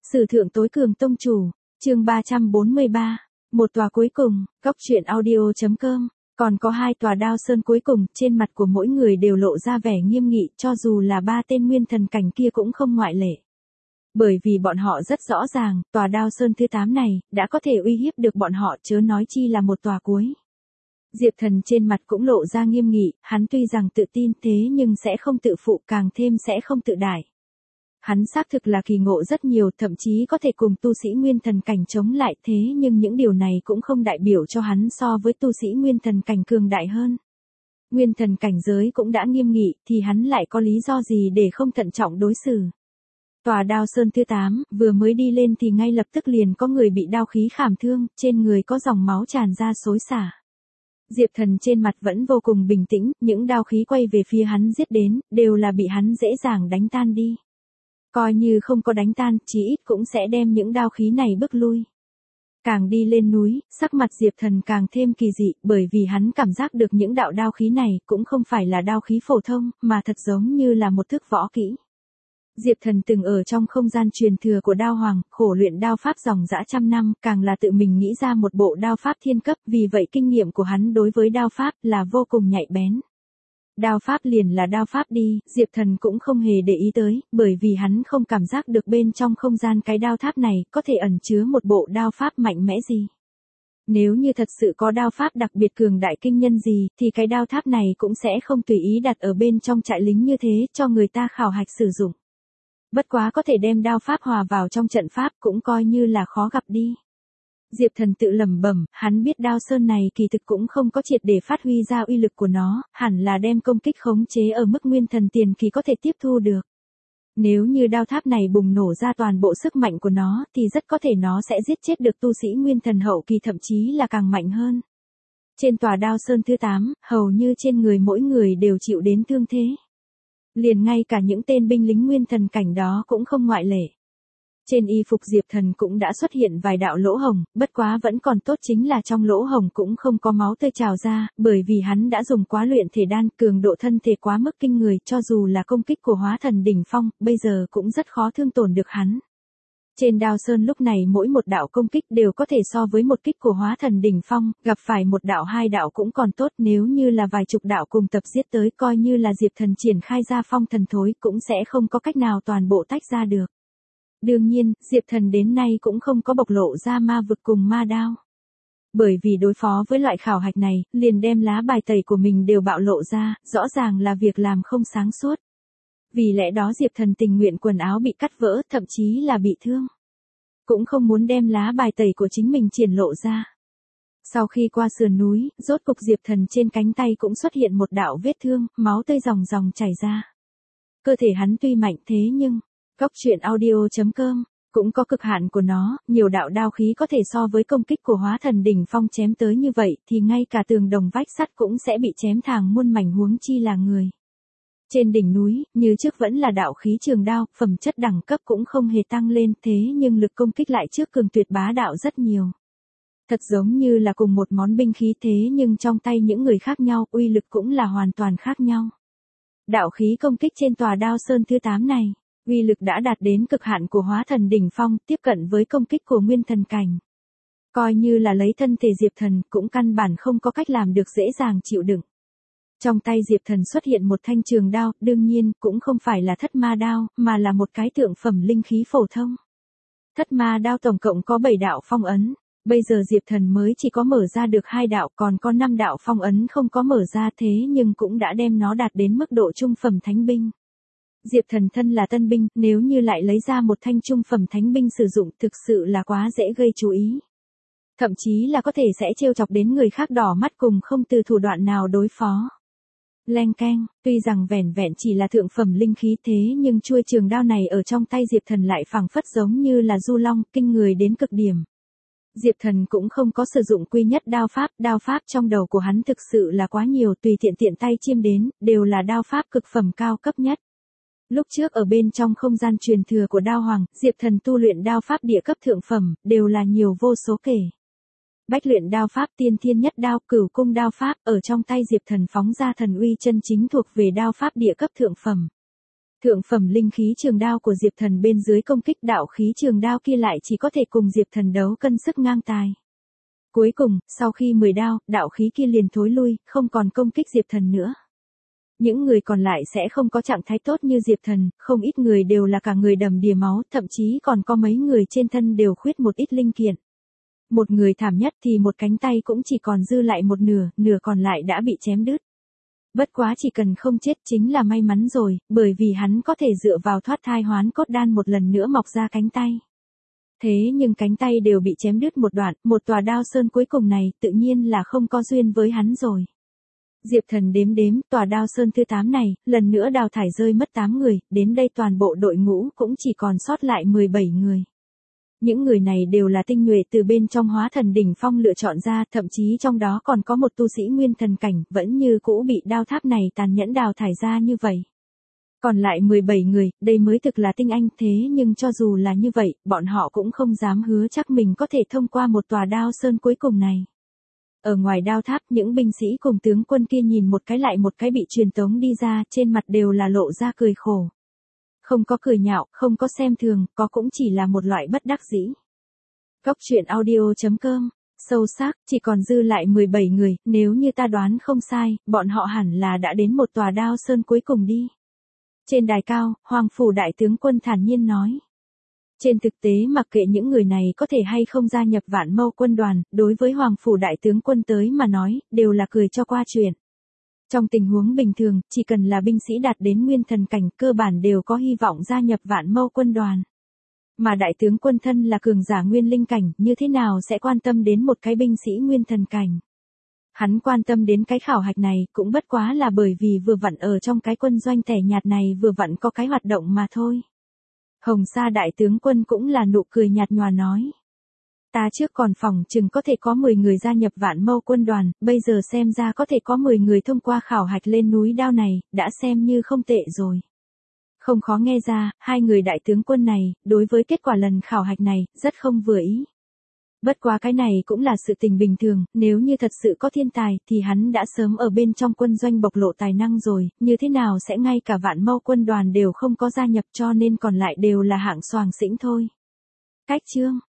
Sử thượng tối cường tông chủ, chương 343, một tòa cuối cùng, góc truyện audio.com, còn có hai tòa đao sơn cuối cùng, trên mặt của mỗi người đều lộ ra vẻ nghiêm nghị, cho dù là ba tên nguyên thần cảnh kia cũng không ngoại lệ. Bởi vì bọn họ rất rõ ràng, tòa đao sơn thứ 8 này, đã có thể uy hiếp được bọn họ, chớ nói chi là một tòa cuối. Diệp Thần trên mặt cũng lộ ra nghiêm nghị, hắn tuy rằng tự tin thế nhưng sẽ không tự phụ, càng thêm sẽ không tự đại. Hắn xác thực là kỳ ngộ rất nhiều, thậm chí có thể cùng tu sĩ nguyên thần cảnh chống lại, thế nhưng những điều này cũng không đại biểu cho hắn so với tu sĩ nguyên thần cảnh cường đại hơn. Nguyên thần cảnh giới cũng đã nghiêm nghị, thì hắn lại có lý do gì để không thận trọng đối xử. Tòa đao sơn thứ 8, vừa mới đi lên thì ngay lập tức liền có người bị đao khí khảm thương, trên người có dòng máu tràn ra xối xả. Diệp Thần trên mặt vẫn vô cùng bình tĩnh, những đao khí quay về phía hắn giết đến, đều là bị hắn dễ dàng đánh tan đi. Coi như không có đánh tan, chí ít cũng sẽ đem những đao khí này bước lui. Càng đi lên núi, sắc mặt Diệp Thần càng thêm kỳ dị, bởi vì hắn cảm giác được những đạo đao khí này cũng không phải là đao khí phổ thông, mà thật giống như là một thức võ kỹ. Diệp Thần từng ở trong không gian truyền thừa của đao hoàng, khổ luyện đao pháp dòng dã trăm năm, càng là tự mình nghĩ ra một bộ đao pháp thiên cấp, vì vậy kinh nghiệm của hắn đối với đao pháp là vô cùng nhạy bén. Đao pháp liền là đao pháp đi, Diệp Thần cũng không hề để ý tới, bởi vì hắn không cảm giác được bên trong không gian cái đao tháp này có thể ẩn chứa một bộ đao pháp mạnh mẽ gì. Nếu như thật sự có đao pháp đặc biệt cường đại kinh nhân gì, thì cái đao tháp này cũng sẽ không tùy ý đặt ở bên trong trại lính như thế, cho người ta khảo hạch sử dụng. Bất quá có thể đem đao pháp hòa vào trong trận pháp cũng coi như là khó gặp đi. Diệp Thần tự lẩm bẩm, hắn biết đao sơn này kỳ thực cũng không có triệt để phát huy ra uy lực của nó, hẳn là đem công kích khống chế ở mức nguyên thần tiền kỳ có thể tiếp thu được. Nếu như đao tháp này bùng nổ ra toàn bộ sức mạnh của nó, thì rất có thể nó sẽ giết chết được tu sĩ nguyên thần hậu kỳ, thậm chí là càng mạnh hơn. Trên tòa đao sơn thứ 8, hầu như trên người mỗi người đều chịu đến thương thế. Liền ngay cả những tên binh lính nguyên thần cảnh đó cũng không ngoại lệ. Trên y phục Diệp Thần cũng đã xuất hiện vài đạo lỗ hồng, bất quá vẫn còn tốt chính là trong lỗ hồng cũng không có máu tươi trào ra, bởi vì hắn đã dùng quá luyện thể đan, cường độ thân thể quá mức kinh người, cho dù là công kích của hóa thần đỉnh phong, bây giờ cũng rất khó thương tổn được hắn. Trên đao sơn lúc này mỗi một đạo công kích đều có thể so với một kích của hóa thần đỉnh phong, gặp phải một đạo hai đạo cũng còn tốt, nếu như là vài chục đạo cùng tập giết tới, coi như là Diệp Thần triển khai ra phong thần thối cũng sẽ không có cách nào toàn bộ tách ra được. Đương nhiên, Diệp Thần đến nay cũng không có bộc lộ ra ma vực cùng ma đao. Bởi vì đối phó với loại khảo hạch này, liền đem lá bài tẩy của mình đều bạo lộ ra, rõ ràng là việc làm không sáng suốt. Vì lẽ đó Diệp Thần tình nguyện quần áo bị cắt vỡ, thậm chí là bị thương. Cũng không muốn đem lá bài tẩy của chính mình triển lộ ra. Sau khi qua sườn núi, rốt cục Diệp Thần trên cánh tay cũng xuất hiện một đạo vết thương, máu tươi ròng ròng chảy ra. Cơ thể hắn tuy mạnh thế nhưng, góc truyện audio.com, cũng có cực hạn của nó, nhiều đạo đao khí có thể so với công kích của hóa thần đỉnh phong chém tới như vậy, thì ngay cả tường đồng vách sắt cũng sẽ bị chém thàng muôn mảnh, huống chi là người. Trên đỉnh núi, như trước vẫn là đạo khí trường đao, phẩm chất đẳng cấp cũng không hề tăng lên, thế nhưng lực công kích lại trước cường tuyệt bá đạo rất nhiều. Thật giống như là cùng một món binh khí thế nhưng trong tay những người khác nhau, uy lực cũng là hoàn toàn khác nhau. Đạo khí công kích trên tòa đao sơn thứ 8 này, uy lực đã đạt đến cực hạn của hóa thần đỉnh phong, tiếp cận với công kích của nguyên thần cảnh. Coi như là lấy thân thể Diệp Thần cũng căn bản không có cách làm được dễ dàng chịu đựng. Trong tay Diệp Thần xuất hiện một thanh trường đao, đương nhiên cũng không phải là thất ma đao, mà là một cái thượng phẩm linh khí phổ thông. Thất ma đao tổng cộng có 7 đạo phong ấn, bây giờ Diệp Thần mới chỉ có mở ra được 2 đạo, còn có 5 đạo phong ấn không có mở ra, thế nhưng cũng đã đem nó đạt đến mức độ trung phẩm thánh binh. Diệp Thần thân là tân binh, nếu như lại lấy ra một thanh trung phẩm thánh binh sử dụng, thực sự là quá dễ gây chú ý. Thậm chí là có thể sẽ trêu chọc đến người khác đỏ mắt cùng không từ thủ đoạn nào đối phó. Leng keng, tuy rằng vẻn vẹn chỉ là thượng phẩm linh khí thế nhưng chuôi trường đao này ở trong tay Diệp Thần lại phảng phất giống như là du long, kinh người đến cực điểm. Diệp Thần cũng không có sử dụng quy nhất đao pháp trong đầu của hắn thực sự là quá nhiều, tùy tiện tay chiêm đến, đều là đao pháp cực phẩm cao cấp nhất. Lúc trước ở bên trong không gian truyền thừa của đao hoàng, Diệp Thần tu luyện đao pháp địa cấp thượng phẩm, đều là nhiều vô số kể. Bách luyện đao pháp tiên thiên nhất đao, cửu cung đao pháp, ở trong tay Diệp Thần phóng ra thần uy chân chính thuộc về đao pháp địa cấp thượng phẩm. Thượng phẩm linh khí trường đao của Diệp Thần bên dưới công kích đạo khí trường đao kia lại chỉ có thể cùng Diệp Thần đấu cân sức ngang tài. Cuối cùng, sau khi 10 đao, đạo khí kia liền thối lui, không còn công kích Diệp Thần nữa. Những người còn lại sẽ không có trạng thái tốt như Diệp Thần, không ít người đều là cả người đầm đìa máu, thậm chí còn có mấy người trên thân đều khuyết một ít linh kiện. Một người thảm nhất thì một cánh tay cũng chỉ còn dư lại một nửa, nửa còn lại đã bị chém đứt. Bất quá chỉ cần không chết chính là may mắn rồi, bởi vì hắn có thể dựa vào thoát thai hoán cốt đan một lần nữa mọc ra cánh tay. Thế nhưng cánh tay đều bị chém đứt một đoạn, một tòa đao sơn cuối cùng này tự nhiên là không có duyên với hắn rồi. Diệp Thần đếm đếm, tòa đao sơn thứ 8 này, lần nữa đào thải rơi mất 8 người, đến đây toàn bộ đội ngũ cũng chỉ còn sót lại 17 người. Những người này đều là tinh nhuệ từ bên trong Hóa Thần đỉnh phong lựa chọn ra, thậm chí trong đó còn có một tu sĩ nguyên thần cảnh, vẫn như cũ bị đao tháp này tàn nhẫn đào thải ra như vậy. Còn lại 17 người, đây mới thực là tinh anh, thế nhưng cho dù là như vậy, bọn họ cũng không dám hứa chắc mình có thể thông qua một tòa đao sơn cuối cùng này. Ở ngoài đao tháp, những binh sĩ cùng tướng quân kia nhìn một cái lại một cái bị truyền tống đi ra, trên mặt đều là lộ ra cười khổ. Không có cười nhạo, không có xem thường, có cũng chỉ là một loại bất đắc dĩ. Góc truyện audio.com, sâu sắc, chỉ còn dư lại 17 người, nếu như ta đoán không sai, bọn họ hẳn là đã đến một tòa đao sơn cuối cùng đi. Trên đài cao, Hoàng Phủ Đại Tướng Quân thản nhiên nói. Trên thực tế mặc kệ những người này có thể hay không gia nhập Vạn Mâu quân đoàn, đối với Hoàng Phủ Đại Tướng Quân tới mà nói, đều là cười cho qua chuyện. Trong tình huống bình thường, chỉ cần là binh sĩ đạt đến nguyên thần cảnh, cơ bản đều có hy vọng gia nhập Vạn Mâu quân đoàn. Mà Đại Tướng Quân thân là cường giả nguyên linh cảnh, như thế nào sẽ quan tâm đến một cái binh sĩ nguyên thần cảnh. Hắn quan tâm đến cái khảo hạch này cũng bất quá là bởi vì vừa vặn ở trong cái quân doanh tẻ nhạt này vừa vặn có cái hoạt động mà thôi. Hồng Sa Đại Tướng Quân cũng là nụ cười nhạt nhòa nói. Ta trước còn phỏng chừng có thể có 10 người gia nhập Vạn Mâu quân đoàn, bây giờ xem ra có thể có 10 người thông qua khảo hạch lên núi đao này, đã xem như không tệ rồi. Không khó nghe ra, hai người đại tướng quân này, đối với kết quả lần khảo hạch này, rất không vừa ý. Bất quá cái này cũng là sự tình bình thường, nếu như thật sự có thiên tài thì hắn đã sớm ở bên trong quân doanh bộc lộ tài năng rồi, như thế nào sẽ ngay cả Vạn Mâu quân đoàn đều không có gia nhập cho nên còn lại đều là hạng xoàng xĩnh thôi. Cách chương